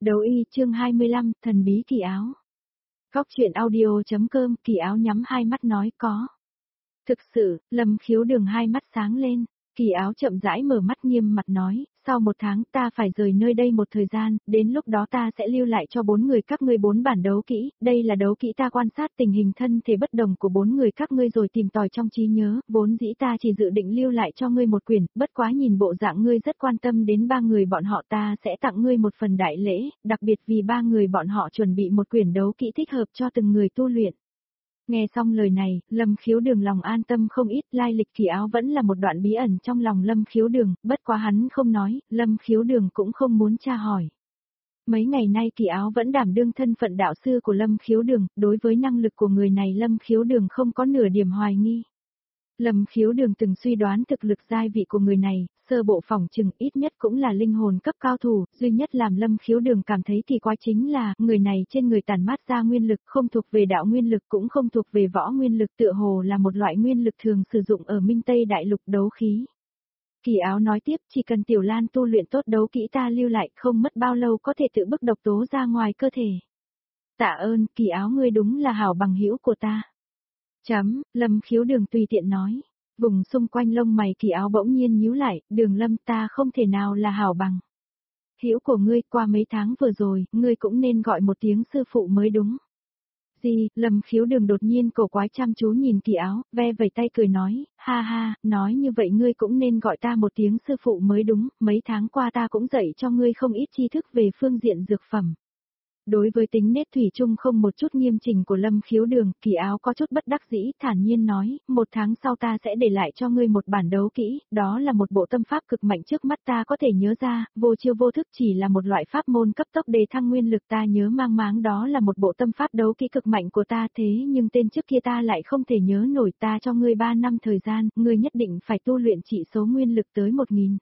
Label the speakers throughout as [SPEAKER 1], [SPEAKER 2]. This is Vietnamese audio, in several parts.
[SPEAKER 1] Đấu y chương 25, thần bí kỳ áo. Góc truyện audio.com, Kỳ áo nhắm hai mắt nói có. Thực sự, Lâm Khiếu Đường hai mắt sáng lên, Kỳ áo chậm rãi mở mắt nghiêm mặt nói, sau 1 tháng ta phải rời nơi đây một thời gian, đến lúc đó ta sẽ lưu lại cho 4 người các ngươi 4 bản đấu kỹ, đây là đấu kỹ ta quan sát tình hình thân thể bất đồng của 4 người các ngươi rồi tìm tòi trong trí nhớ, vốn dĩ ta chỉ dự định lưu lại cho ngươi một quyển, bất quá nhìn bộ dạng ngươi rất quan tâm đến 3 người bọn họ ta sẽ tặng ngươi một phần đại lễ, đặc biệt vì 3 người bọn họ chuẩn bị một quyển đấu kỹ thích hợp cho từng người tu luyện. Nghe xong lời này, Lâm Khiếu Đường lòng an tâm không ít, lai lịch Kỳ áo vẫn là một đoạn bí ẩn trong lòng Lâm Khiếu Đường, bất quá hắn không nói, Lâm Khiếu Đường cũng không muốn tra hỏi. Mấy ngày nay Kỳ áo vẫn đảm đương thân phận đạo sư của Lâm Khiếu Đường, đối với năng lực của người này Lâm Khiếu Đường không có nửa điểm hoài nghi. Lâm Khiếu Đường từng suy đoán thực lực giai vị của người này, sơ bộ phỏng chừng ít nhất cũng là linh hồn cấp cao thủ, duy nhất làm Lâm Khiếu Đường cảm thấy kỳ quái chính là, người này trên người tản mát ra nguyên lực không thuộc về đạo nguyên lực cũng không thuộc về võ nguyên lực tựa hồ là một loại nguyên lực thường sử dụng ở Minh Tây Đại Lục đấu khí. Kỳ áo nói tiếp, chỉ cần Tiểu Lan tu luyện tốt đấu kỹ ta lưu lại không mất bao lâu có thể tự bức độc tố ra ngoài cơ thể. Tạ ơn, Kỳ áo ngươi đúng là hảo bằng hữu của ta. Lâm Khiếu Đường tùy tiện nói. Vùng xung quanh lông mày Kỳ áo bỗng nhiên nhíu lại, Đường Lâm ta không thể nào là hảo bằng hữu của ngươi, qua mấy tháng vừa rồi, ngươi cũng nên gọi một tiếng sư phụ mới đúng. Gì, Lâm Khiếu Đường đột nhiên cổ quái chăm chú nhìn Kỳ áo, ve vẩy tay cười nói, ha ha, nói như vậy ngươi cũng nên gọi ta một tiếng sư phụ mới đúng, mấy tháng qua ta cũng dạy cho ngươi không ít tri thức về phương diện dược phẩm. Đối với tính nết thủy chung không một chút nghiêm chỉnh của Lâm Khiếu Đường, Kỳ áo có chút bất đắc dĩ, thản nhiên nói, 1 tháng sau ta sẽ để lại cho ngươi một bản đấu kỹ, đó là một bộ tâm pháp cực mạnh trước mắt ta có thể nhớ ra, vô chiêu vô thức chỉ là một loại pháp môn cấp tốc đề thăng nguyên lực ta nhớ mang máng đó là một bộ tâm pháp đấu kỹ cực mạnh của ta thế nhưng tên trước kia ta lại không thể nhớ nổi ta cho ngươi 3 năm thời gian, ngươi nhất định phải tu luyện trị số nguyên lực tới 1000.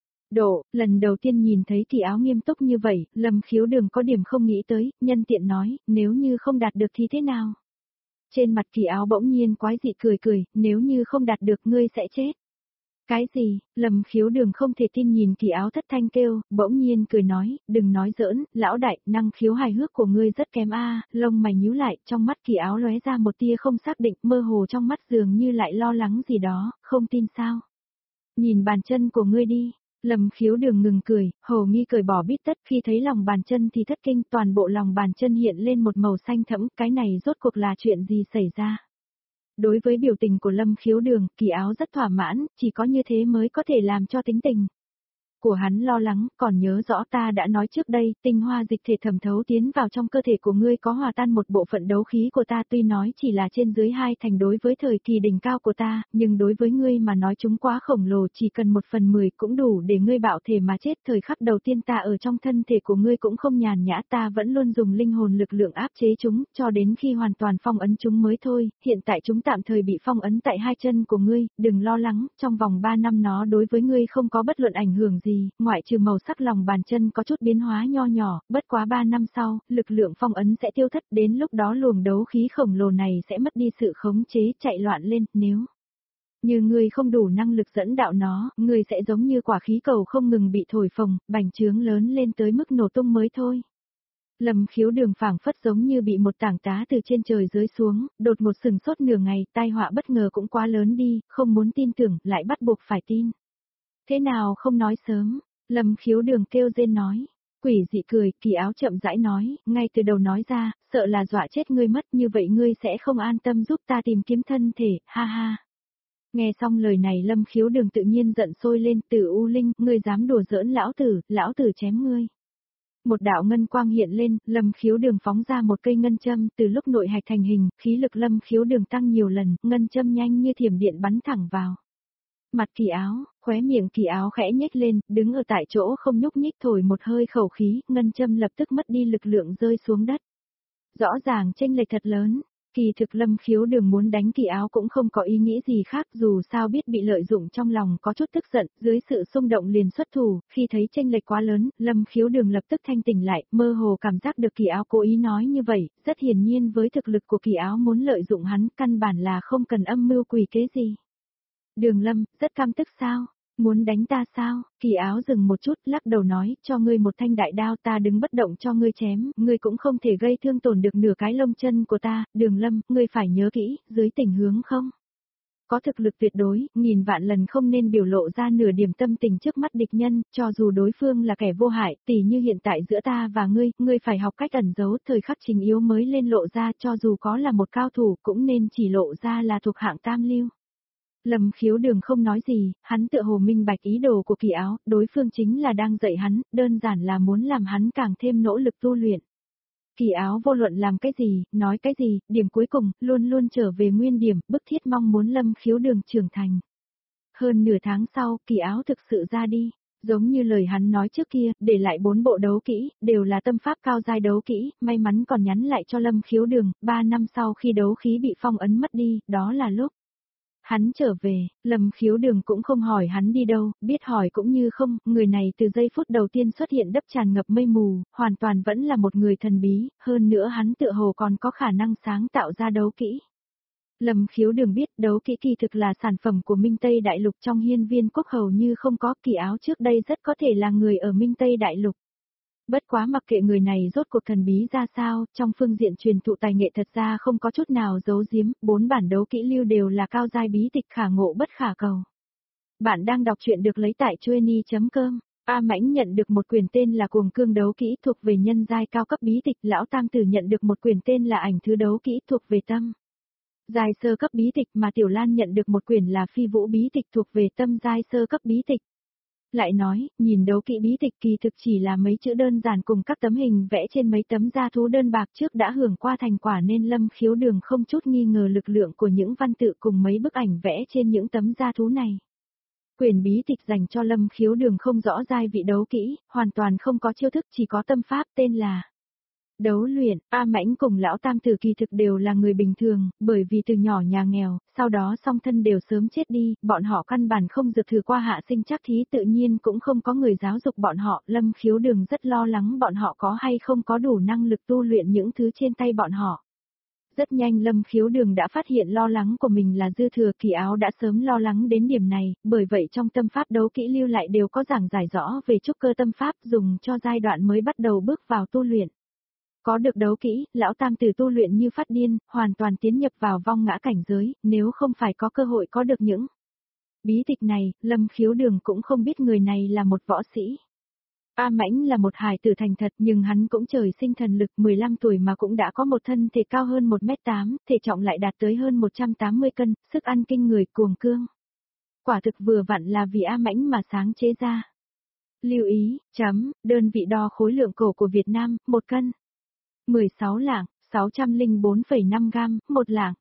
[SPEAKER 1] Lần đầu tiên nhìn thấy Kỳ áo nghiêm túc như vậy, Lâm Khiếu Đường có điểm không nghĩ tới, nhân tiện nói, nếu như không đạt được thì thế nào? Trên mặt Kỳ áo bỗng nhiên quái dị cười, nếu như không đạt được ngươi sẽ chết. Cái gì? Lâm Khiếu Đường không thể tin nhìn Kỳ áo thất thanh kêu, bỗng nhiên cười nói, đừng nói giỡn, lão đại, năng khiếu hài hước của ngươi rất kém a. Lông mày nhíu lại, trong mắt Kỳ áo lóe ra một tia không xác định, mơ hồ trong mắt dường như lại lo lắng gì đó, không tin sao? Nhìn bàn chân của ngươi đi. Lâm Khiếu Đường ngừng cười, hồ nghi cởi bỏ bít tất khi thấy lòng bàn chân thì thất kinh, toàn bộ lòng bàn chân hiện lên một màu xanh thẫm, cái này rốt cuộc là chuyện gì xảy ra? Đối với biểu tình của Lâm Khiếu Đường, Kỳ áo rất thỏa mãn, chỉ có như thế mới có thể làm cho tính tình của hắn lo lắng, còn nhớ rõ ta đã nói trước đây, tinh hoa dịch thể thẩm thấu tiến vào trong cơ thể của ngươi có hòa tan một bộ phận đấu khí của ta tuy nói chỉ là trên dưới 2 thành đối với thời kỳ đỉnh cao của ta, nhưng đối với ngươi mà nói chúng quá khổng lồ chỉ cần 1/10 cũng đủ để ngươi bạo thể mà chết thời khắc đầu tiên ta ở trong thân thể của ngươi cũng không nhàn nhã ta vẫn luôn dùng linh hồn lực lượng áp chế chúng, cho đến khi hoàn toàn phong ấn chúng mới thôi, hiện tại chúng tạm thời bị phong ấn tại 2 chân của ngươi, đừng lo lắng, trong vòng 3 năm nó đối với ngươi không có bất luận ảnh hưởng gì. Ngoại trừ màu sắc lòng bàn chân có chút biến hóa nho nhỏ, bất quá 3 năm sau, lực lượng phong ấn sẽ tiêu thất, đến lúc đó luồng đấu khí khổng lồ này sẽ mất đi sự khống chế chạy loạn lên, nếu như ngươi không đủ năng lực dẫn đạo nó, ngươi sẽ giống như quả khí cầu không ngừng bị thổi phồng, bành trướng lớn lên tới mức nổ tung mới thôi. Lâm Khiếu Đường phảng phất giống như bị một tảng đá từ trên trời rơi xuống, đột ngột sừng sốt nửa ngày, tai họa bất ngờ cũng quá lớn đi, không muốn tin tưởng, lại bắt buộc phải tin. Thế nào không nói sớm? Lâm Khiếu Đường kêu rên nói. Quỷ dị cười, Kỳ áo chậm rãi nói, ngay từ đầu nói ra, sợ là dọa chết ngươi mất như vậy ngươi sẽ không an tâm giúp ta tìm kiếm thân thể, ha ha. Nghe xong lời này Lâm Khiếu Đường tự nhiên giận sôi lên, Tử U Linh, ngươi dám đùa giỡn lão tử chém ngươi. Một đạo ngân quang hiện lên, Lâm Khiếu Đường phóng ra một cây ngân châm, từ lúc nội hạch thành hình, khí lực Lâm Khiếu Đường tăng nhiều lần, ngân châm nhanh như thiểm điện bắn thẳng vào mặt Kỳ áo, khóe miệng Kỳ áo khẽ nhếch lên, đứng ở tại chỗ không nhúc nhích thổi một hơi khẩu khí, ngân châm lập tức mất đi lực lượng rơi xuống đất. Rõ ràng chênh lệch thật lớn, kỳ thực Lâm Khiếu Đường muốn đánh Kỳ áo cũng không có ý nghĩ gì khác dù sao biết bị lợi dụng trong lòng có chút tức giận, dưới sự xung động liền xuất thủ, khi thấy chênh lệch quá lớn, Lâm Khiếu Đường lập tức thanh tỉnh lại, mơ hồ cảm giác được Kỳ áo cố ý nói như vậy, rất hiển nhiên với thực lực của Kỳ áo muốn lợi dụng hắn căn bản là không cần âm mưu quỷ kế gì. Đường Lâm, rất căm tức sao? Muốn đánh ta sao? Kỳ Áo dừng một chút, lắc đầu nói, cho ngươi một thanh đại đao ta đứng bất động cho ngươi chém, ngươi cũng không thể gây thương tổn được nửa cái lông chân của ta, Đường Lâm, ngươi phải nhớ kỹ, dưới tình huống không? Có thực lực tuyệt đối, nghìn vạn lần không nên biểu lộ ra nửa điểm tâm tình trước mắt địch nhân, cho dù đối phương là kẻ vô hại, tỉ như hiện tại giữa ta và ngươi phải học cách ẩn giấu, thời khắc trình yếu mới lên lộ ra, cho dù có là một cao thủ cũng nên chỉ lộ ra là thuộc hạng tam lưu. Lâm Khiếu Đường không nói gì, hắn tựa hồ minh bạch ý đồ của Kỳ Áo, đối phương chính là đang dạy hắn, đơn giản là muốn làm hắn càng thêm nỗ lực tu luyện. Kỳ Áo vô luận làm cái gì, nói cái gì, điểm cuối cùng, luôn luôn trở về nguyên điểm, bức thiết mong muốn Lâm Khiếu Đường trưởng thành. Hơn nửa tháng sau, Kỳ Áo thực sự ra đi, giống như lời hắn nói trước kia, để lại 4 bộ đấu kỹ, đều là tâm pháp cao giai đấu kỹ, may mắn còn nhắn lại cho Lâm Khiếu Đường, 3 năm sau khi đấu khí bị phong ấn mất đi, đó là lúc hắn trở về, Lâm Khiếu Đường cũng không hỏi hắn đi đâu, biết hỏi cũng như không, người này từ giây phút đầu tiên xuất hiện đắp tràn ngập mây mù, hoàn toàn vẫn là một người thần bí, hơn nữa hắn tựa hồ còn có khả năng sáng tạo ra đấu kỹ. Lâm Khiếu Đường biết đấu kỹ kỳ thực là sản phẩm của Minh Tây Đại Lục trong hiên viên quốc hầu như không có. Kỳ Áo trước đây rất có thể là người ở Minh Tây Đại Lục. Bất quá mặc kệ người này rốt cuộc thần bí ra sao, trong phương diện truyền thụ tài nghệ thật ra không có chút nào giấu giếm, 4 bản đấu kỹ lưu đều là cao giai bí tịch khả ngộ bất khả cầu. Bạn đang đọc truyện được lấy tại chueny.com. A Mãnh nhận được một quyển tên là Cuồng Cương đấu kỹ thuộc về nhân giai cao cấp bí tịch, Lão Tam Tử nhận được một quyển tên là Ảnh Thứ đấu kỹ thuộc về tâm giai sơ cấp bí tịch, mà Tiểu Lan nhận được một quyển là Phi Vũ bí tịch thuộc về tâm giai sơ cấp bí tịch. Lại nói, nhìn đấu kỹ bí tịch kỳ thực chỉ là mấy chữ đơn giản cùng các tấm hình vẽ trên mấy tấm da thú đơn bạc trước đã hưởng qua thành quả, nên Lâm Khiếu Đường không chút nghi ngờ lực lượng của những văn tự cùng mấy bức ảnh vẽ trên những tấm da thú này. Quyển bí tịch dành cho Lâm Khiếu Đường không rõ giai vị đấu kỹ, hoàn toàn không có chiêu thức, chỉ có tâm pháp tên là đấu luyện. A Mãnh cùng Lão Tam Tử kỳ thực đều là người bình thường, bởi vì từ nhỏ nhà nghèo, sau đó song thân đều sớm chết đi, bọn họ căn bản không dược thử qua hạ sinh trắc thí, tự nhiên cũng không có người giáo dục bọn họ. Lâm Khiếu Đường rất lo lắng bọn họ có hay không có đủ năng lực tu luyện những thứ trên tay bọn họ. Rất nhanh Lâm Khiếu Đường đã phát hiện lo lắng của mình là dư thừa. Kỳ Áo đã sớm lo lắng đến điểm này, bởi vậy trong tâm pháp đấu kỹ lưu lại đều có giảng giải rõ về trúc cơ tâm pháp dùng cho giai đoạn mới bắt đầu bước vào tu luyện. Có được đấu kỹ, Lão Tam Tử tu luyện như phát điên, hoàn toàn tiến nhập vào vong ngã cảnh giới, nếu không phải có cơ hội có được những bí tịch này, Lâm Khiếu Đường cũng không biết người này là một võ sĩ. A Mãnh là một hài tử thành thật, nhưng hắn cũng trời sinh thần lực, 15 tuổi mà cũng đã có một thân thể cao hơn 1m8, thể trọng lại đạt tới hơn 180 cân, sức ăn kinh người, cuồng cương. Quả thực vừa vặn là vì A Mãnh mà sáng chế ra. Lưu ý, đơn vị đo khối lượng cổ của Việt Nam, 1 cân. 16 lạng, 604,5 gam, 1 lạng,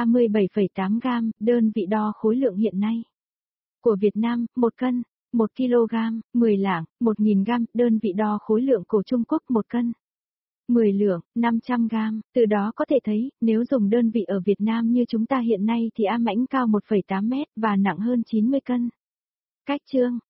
[SPEAKER 1] 37,8 gam, đơn vị đo khối lượng hiện nay. Của Việt Nam, 1 cân, 1 kg, 10 lạng, 1.000 gam, đơn vị đo khối lượng của Trung Quốc 1 cân. 10 lượng, 500 gam, từ đó có thể thấy, nếu dùng đơn vị ở Việt Nam như chúng ta hiện nay thì A Mãnh cao 1,8 mét và nặng hơn 90 cân. Cách chương,